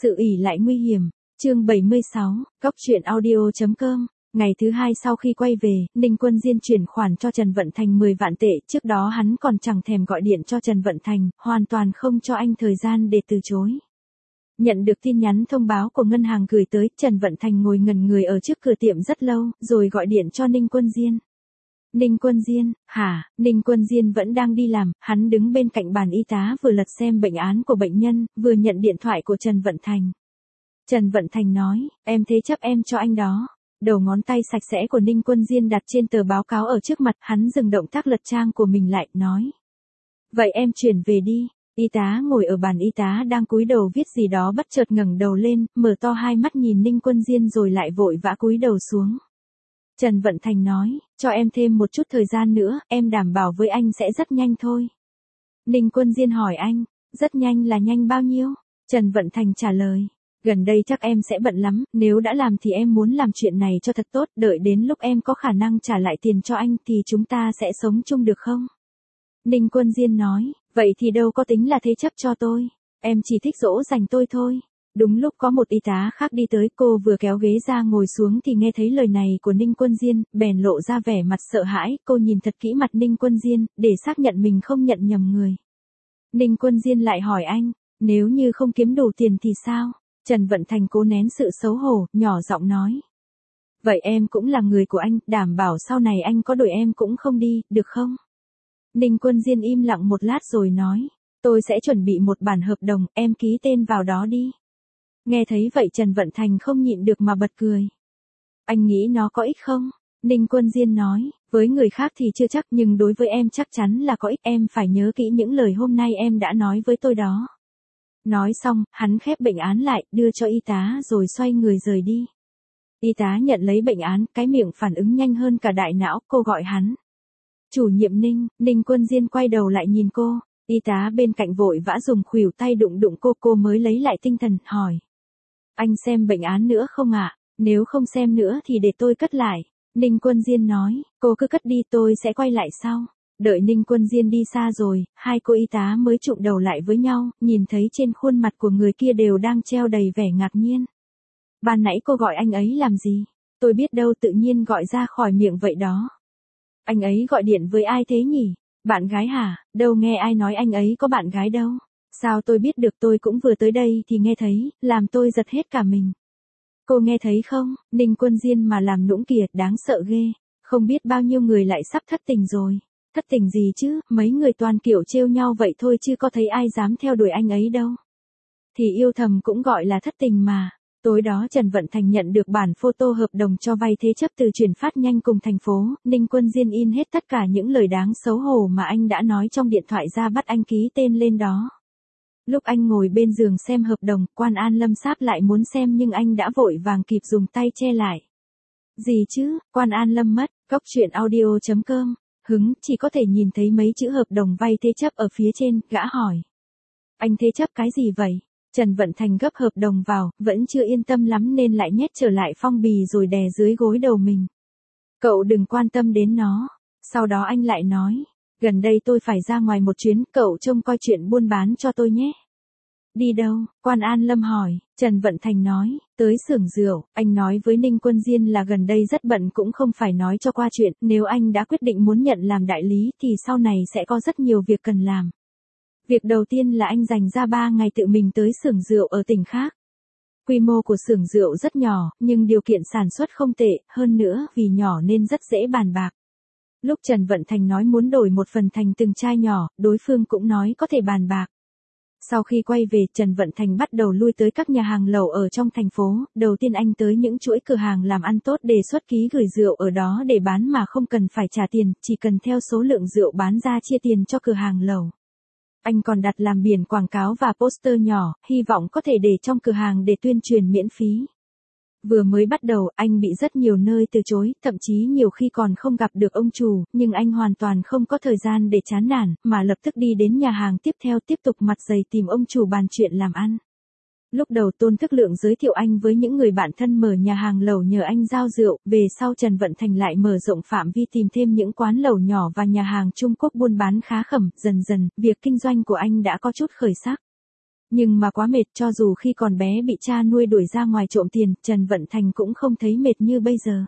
Sự ỷ lại nguy hiểm. Chương 76, Góc truyện audio.com. Ngày thứ hai sau khi quay về, Ninh Quân Diên chuyển khoản cho Trần Vận Thành 10 vạn tệ, trước đó hắn còn chẳng thèm gọi điện cho Trần Vận Thành, hoàn toàn không cho anh thời gian để từ chối. Nhận được tin nhắn thông báo của ngân hàng gửi tới, Trần Vận Thành ngồi ngẩn người ở trước cửa tiệm rất lâu, rồi gọi điện cho Ninh Quân Diên. Ninh Quân Diên, hả? Ninh Quân Diên vẫn đang đi làm, hắn đứng bên cạnh bàn y tá vừa lật xem bệnh án của bệnh nhân, vừa nhận điện thoại của Trần Vận Thành. Trần Vận Thành nói, em thế chấp em cho anh đó. Đầu ngón tay sạch sẽ của Ninh Quân Diên đặt trên tờ báo cáo ở trước mặt, hắn dừng động tác lật trang của mình lại, nói. Vậy em chuyển về đi. Y tá ngồi ở bàn y tá đang cúi đầu viết gì đó bất chợt ngẩng đầu lên, mở to hai mắt nhìn Ninh Quân Diên rồi lại vội vã cúi đầu xuống. Trần Vận Thành nói, cho em thêm một chút thời gian nữa, em đảm bảo với anh sẽ rất nhanh thôi. Ninh Quân Diên hỏi anh, rất nhanh là nhanh bao nhiêu? Trần Vận Thành trả lời, gần đây chắc em sẽ bận lắm, nếu đã làm thì em muốn làm chuyện này cho thật tốt, đợi đến lúc em có khả năng trả lại tiền cho anh thì chúng ta sẽ sống chung được không? Ninh Quân Diên nói, vậy thì đâu có tính là thế chấp cho tôi, em chỉ thích dỗ dành tôi thôi. Đúng lúc có một y tá khác đi tới, cô vừa kéo ghế ra ngồi xuống thì nghe thấy lời này của Ninh Quân Diên, bèn lộ ra vẻ mặt sợ hãi, cô nhìn thật kỹ mặt Ninh Quân Diên, để xác nhận mình không nhận nhầm người. Ninh Quân Diên lại hỏi anh, nếu như không kiếm đủ tiền thì sao? Trần Vận Thành cố nén sự xấu hổ, nhỏ giọng nói. Vậy em cũng là người của anh, đảm bảo sau này anh có đuổi em cũng không đi, được không? Ninh Quân Diên im lặng một lát rồi nói, tôi sẽ chuẩn bị một bản hợp đồng, em ký tên vào đó đi. Nghe thấy vậy Trần Vận Thành không nhịn được mà bật cười. Anh nghĩ nó có ích không? Ninh Quân Diên nói, với người khác thì chưa chắc nhưng đối với em chắc chắn là có ích, em phải nhớ kỹ những lời hôm nay em đã nói với tôi đó. Nói xong, hắn khép bệnh án lại, đưa cho y tá rồi xoay người rời đi. Y tá nhận lấy bệnh án, cái miệng phản ứng nhanh hơn cả đại não, cô gọi hắn. Chủ nhiệm Ninh, Ninh Quân Diên quay đầu lại nhìn cô, y tá bên cạnh vội vã dùng khuỷu tay đụng đụng cô mới lấy lại tinh thần, hỏi. Anh xem bệnh án nữa không ạ? Nếu không xem nữa thì để tôi cất lại. Ninh Quân Diên nói, cô cứ cất đi tôi sẽ quay lại sau. Đợi Ninh Quân Diên đi xa rồi, hai cô y tá mới chụm đầu lại với nhau, nhìn thấy trên khuôn mặt của người kia đều đang treo đầy vẻ ngạc nhiên. Ban nãy cô gọi anh ấy làm gì? Tôi biết đâu tự nhiên gọi ra khỏi miệng vậy đó. Anh ấy gọi điện với ai thế nhỉ? Bạn gái hả? Đâu nghe ai nói anh ấy có bạn gái đâu. Sao tôi biết được, tôi cũng vừa tới đây thì nghe thấy, làm tôi giật hết cả mình. Cô nghe thấy không? Ninh Quân Diên mà làm nũng kìa, đáng sợ ghê. Không biết bao nhiêu người lại sắp thất tình rồi. Thất tình gì chứ, mấy người toàn kiểu trêu nhau vậy thôi chứ có thấy ai dám theo đuổi anh ấy đâu. Thì yêu thầm cũng gọi là thất tình mà. Tối đó Trần Vận Thành nhận được bản photo hợp đồng cho vay thế chấp từ Chuyển Phát Nhanh cùng thành phố, Ninh Quân Diên in hết tất cả những lời đáng xấu hổ mà anh đã nói trong điện thoại ra bắt anh ký tên lên đó. Lúc anh ngồi bên giường xem hợp đồng, Quan An Lâm sáp lại muốn xem nhưng anh đã vội vàng kịp dùng tay che lại. Gì chứ, Quan An Lâm mất, Góc truyện audio.com, hứng, chỉ có thể nhìn thấy mấy chữ hợp đồng vay thế chấp ở phía trên, gã hỏi. Anh thế chấp cái gì vậy? Trần Vận Thành gấp hợp đồng vào, vẫn chưa yên tâm lắm nên lại nhét trở lại phong bì rồi đè dưới gối đầu mình. Cậu đừng quan tâm đến nó. Sau đó anh lại nói, gần đây tôi phải ra ngoài một chuyến, cậu trông coi chuyện buôn bán cho tôi nhé. Đi đâu? Quan An Lâm hỏi. Trần Vận Thành nói, tới xưởng rượu. Anh nói với Ninh Quân Diên là gần đây rất bận cũng không phải nói cho qua chuyện, nếu anh đã quyết định muốn nhận làm đại lý thì sau này sẽ có rất nhiều việc cần làm. Việc đầu tiên là anh dành ra 3 ngày tự mình tới xưởng rượu ở tỉnh khác. Quy mô của xưởng rượu rất nhỏ, nhưng điều kiện sản xuất không tệ, hơn nữa vì nhỏ nên rất dễ bàn bạc. Lúc Trần Vận Thành nói muốn đổi một phần thành từng chai nhỏ, đối phương cũng nói có thể bàn bạc. Sau khi quay về, Trần Vận Thành bắt đầu lui tới các nhà hàng lẩu ở trong thành phố, đầu tiên anh tới những chuỗi cửa hàng làm ăn tốt đề xuất ký gửi rượu ở đó để bán mà không cần phải trả tiền, chỉ cần theo số lượng rượu bán ra chia tiền cho cửa hàng lẩu. Anh còn đặt làm biển quảng cáo và poster nhỏ, hy vọng có thể để trong cửa hàng để tuyên truyền miễn phí. Vừa mới bắt đầu, anh bị rất nhiều nơi từ chối, thậm chí nhiều khi còn không gặp được ông chủ, nhưng anh hoàn toàn không có thời gian để chán nản, mà lập tức đi đến nhà hàng tiếp theo tiếp tục mặt dày tìm ông chủ bàn chuyện làm ăn. Lúc đầu Tôn Thức Lượng giới thiệu anh với những người bạn thân mở nhà hàng lẩu nhờ anh giao rượu, về sau Trần Vận Thành lại mở rộng phạm vi tìm thêm những quán lẩu nhỏ và nhà hàng Trung Quốc buôn bán khá khẩm, dần dần, việc kinh doanh của anh đã có chút khởi sắc. Nhưng mà quá mệt, cho dù khi còn bé bị cha nuôi đuổi ra ngoài trộm tiền, Trần Vận Thành cũng không thấy mệt như bây giờ.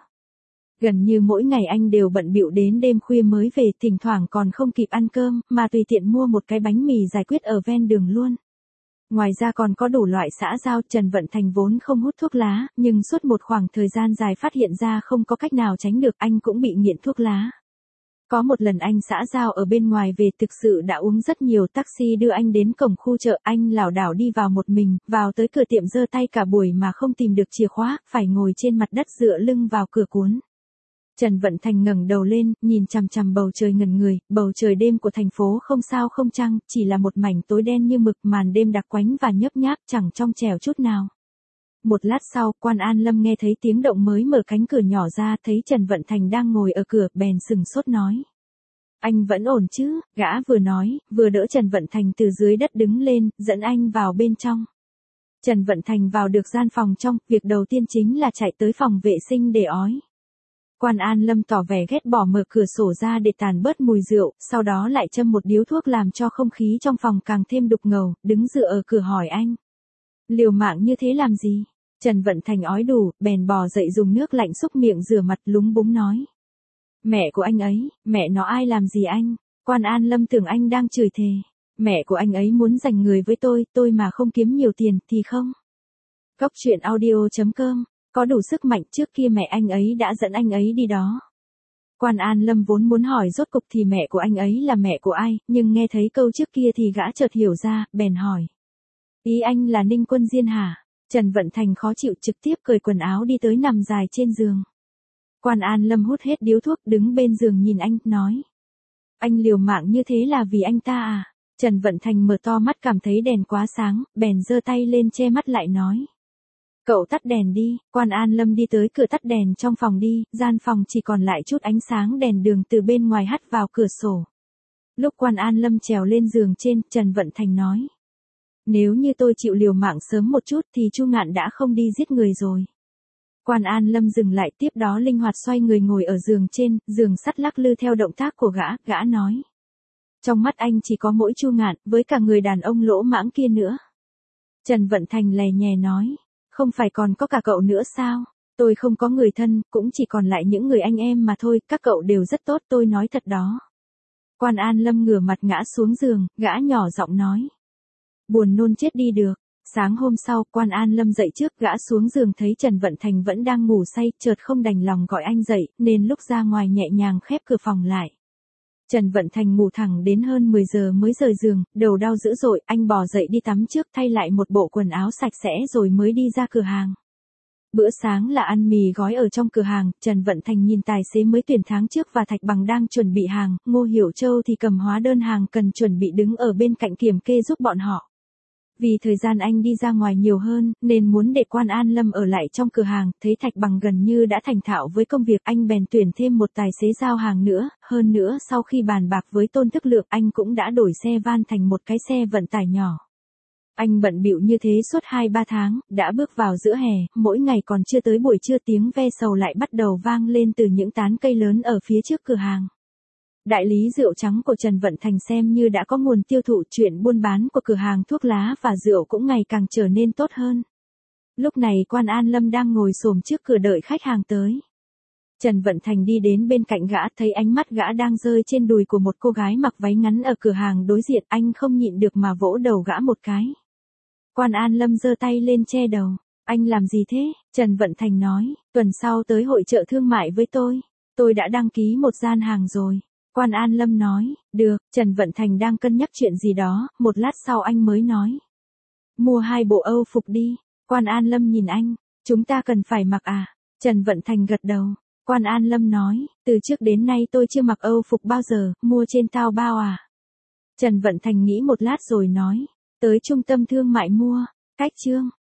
Gần như mỗi ngày anh đều bận bịu đến đêm khuya mới về, thỉnh thoảng còn không kịp ăn cơm, mà tùy tiện mua một cái bánh mì giải quyết ở ven đường luôn. Ngoài ra còn có đủ loại xã giao. Trần Vận Thành vốn không hút thuốc lá, nhưng suốt một khoảng thời gian dài phát hiện ra không có cách nào tránh được, anh cũng bị nghiện thuốc lá. Có một lần anh xã giao ở bên ngoài về, thực sự đã uống rất nhiều, taxi đưa anh đến cổng khu chợ, anh lảo đảo đi vào một mình, vào tới cửa tiệm giơ tay cả buổi mà không tìm được chìa khóa, phải ngồi trên mặt đất dựa lưng vào cửa cuốn. Trần Vận Thành ngẩng đầu lên, nhìn chằm chằm bầu trời ngẩn người, bầu trời đêm của thành phố không sao không trăng, chỉ là một mảnh tối đen như mực, màn đêm đặc quánh và nhấp nháp, chẳng trong trẻo chút nào. Một lát sau, Quan An Lâm nghe thấy tiếng động mới mở cánh cửa nhỏ ra, thấy Trần Vận Thành đang ngồi ở cửa, bèn sừng sốt nói. Anh vẫn ổn chứ? Gã vừa nói, vừa đỡ Trần Vận Thành từ dưới đất đứng lên, dẫn anh vào bên trong. Trần Vận Thành vào được gian phòng trong, việc đầu tiên chính là chạy tới phòng vệ sinh để ói. Quan An Lâm tỏ vẻ ghét bỏ, mở cửa sổ ra để tàn bớt mùi rượu, sau đó lại châm một điếu thuốc làm cho không khí trong phòng càng thêm đục ngầu, đứng dựa ở cửa hỏi anh. Liều mạng như thế làm gì? Trần Vận Thành ói đủ, bèn bò dậy dùng nước lạnh xúc miệng rửa mặt, lúng búng nói. Mẹ của anh ấy, mẹ nó ai làm gì anh? Quan An Lâm tưởng anh đang chửi thề. Mẹ của anh ấy muốn giành người với tôi mà không kiếm nhiều tiền thì không. Cóc truyện audio.com, có đủ sức mạnh, trước kia mẹ anh ấy đã dẫn anh ấy đi đó. Quan An Lâm vốn muốn hỏi rốt cục thì mẹ của anh ấy là mẹ của ai, nhưng nghe thấy câu trước kia thì gã chợt hiểu ra, bèn hỏi. Ý anh là Ninh Quân Diên hả? Trần Vận Thành khó chịu, trực tiếp cởi quần áo đi tới nằm dài trên giường. Quan An Lâm hút hết điếu thuốc, đứng bên giường nhìn anh, nói. Anh liều mạng như thế là vì anh ta à? Trần Vận Thành mở to mắt, cảm thấy đèn quá sáng, bèn giơ tay lên che mắt lại nói. Cậu tắt đèn đi. Quan An Lâm đi tới cửa tắt đèn trong phòng đi, gian phòng chỉ còn lại chút ánh sáng đèn đường từ bên ngoài hắt vào cửa sổ. Lúc Quan An Lâm trèo lên giường trên, Trần Vận Thành nói. Nếu như tôi chịu liều mạng sớm một chút thì Chu Ngạn đã không đi giết người rồi. Quan An Lâm dừng lại, tiếp đó linh hoạt xoay người ngồi ở giường trên, giường sắt lắc lư theo động tác của gã nói. Trong mắt anh chỉ có mỗi Chu Ngạn, với cả người đàn ông lỗ mãng kia nữa. Trần Vận Thành lè nhè nói. Không phải còn có cả cậu nữa sao? Tôi không có người thân, cũng chỉ còn lại những người anh em mà thôi, các cậu đều rất tốt, tôi nói thật đó. Quan An Lâm ngửa mặt ngã xuống giường, gã nhỏ giọng nói. Buồn nôn chết đi được. Sáng hôm sau, Quan An Lâm dậy trước, gã xuống giường thấy Trần Vận Thành vẫn đang ngủ say, chợt không đành lòng gọi anh dậy, nên lúc ra ngoài nhẹ nhàng khép cửa phòng lại. Trần Vận Thành ngủ thẳng đến hơn 10 giờ mới rời giường, đầu đau dữ dội, anh bò dậy đi tắm trước, thay lại một bộ quần áo sạch sẽ rồi mới đi ra cửa hàng. Bữa sáng là ăn mì gói ở trong cửa hàng, Trần Vận Thành nhìn tài xế mới tuyển tháng trước và Thạch Bằng đang chuẩn bị hàng, Ngô Hiểu Châu thì cầm hóa đơn hàng cần chuẩn bị đứng ở bên cạnh kiểm kê giúp bọn họ. Vì thời gian anh đi ra ngoài nhiều hơn, nên muốn để Quan An Lâm ở lại trong cửa hàng, thấy Thạch Bằng gần như đã thành thạo với công việc, anh bèn tuyển thêm một tài xế giao hàng nữa, hơn nữa sau khi bàn bạc với Tôn Thức Lượng, anh cũng đã đổi xe van thành một cái xe vận tải nhỏ. Anh bận bịu như thế suốt 2-3 tháng, đã bước vào giữa hè, mỗi ngày còn chưa tới buổi trưa tiếng ve sầu lại bắt đầu vang lên từ những tán cây lớn ở phía trước cửa hàng. Đại lý rượu trắng của Trần Vận Thành xem như đã có nguồn tiêu thụ, chuyện buôn bán của cửa hàng thuốc lá và rượu cũng ngày càng trở nên tốt hơn. Lúc này Quan An Lâm đang ngồi xổm trước cửa đợi khách hàng tới. Trần Vận Thành đi đến bên cạnh gã, thấy ánh mắt gã đang rơi trên đùi của một cô gái mặc váy ngắn ở cửa hàng đối diện, anh không nhịn được mà vỗ đầu gã một cái. Quan An Lâm giơ tay lên che đầu. Anh làm gì thế? Trần Vận Thành nói, tuần sau tới hội chợ thương mại với tôi đã đăng ký một gian hàng rồi. Quan An Lâm nói, được. Trần Vận Thành đang cân nhắc chuyện gì đó, một lát sau anh mới nói. Mua 2 bộ Âu phục đi. Quan An Lâm nhìn anh, chúng ta cần phải mặc à? Trần Vận Thành gật đầu. Quan An Lâm nói, từ trước đến nay tôi chưa mặc Âu phục bao giờ, mua trên Taobao à? Trần Vận Thành nghĩ một lát rồi nói, tới trung tâm thương mại mua. Cách chương